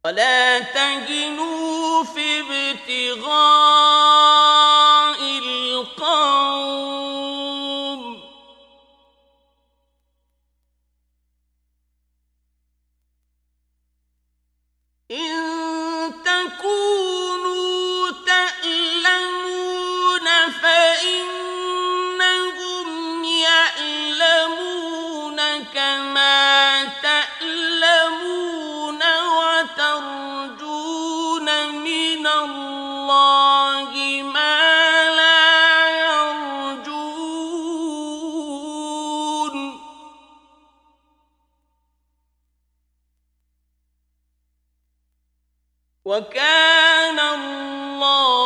ولا تهنوا في ابتغاء القوم إن تكونوا تألمون فإنهم يألمون كما تألمون وترجون من الله ما لا يرجون وكان الله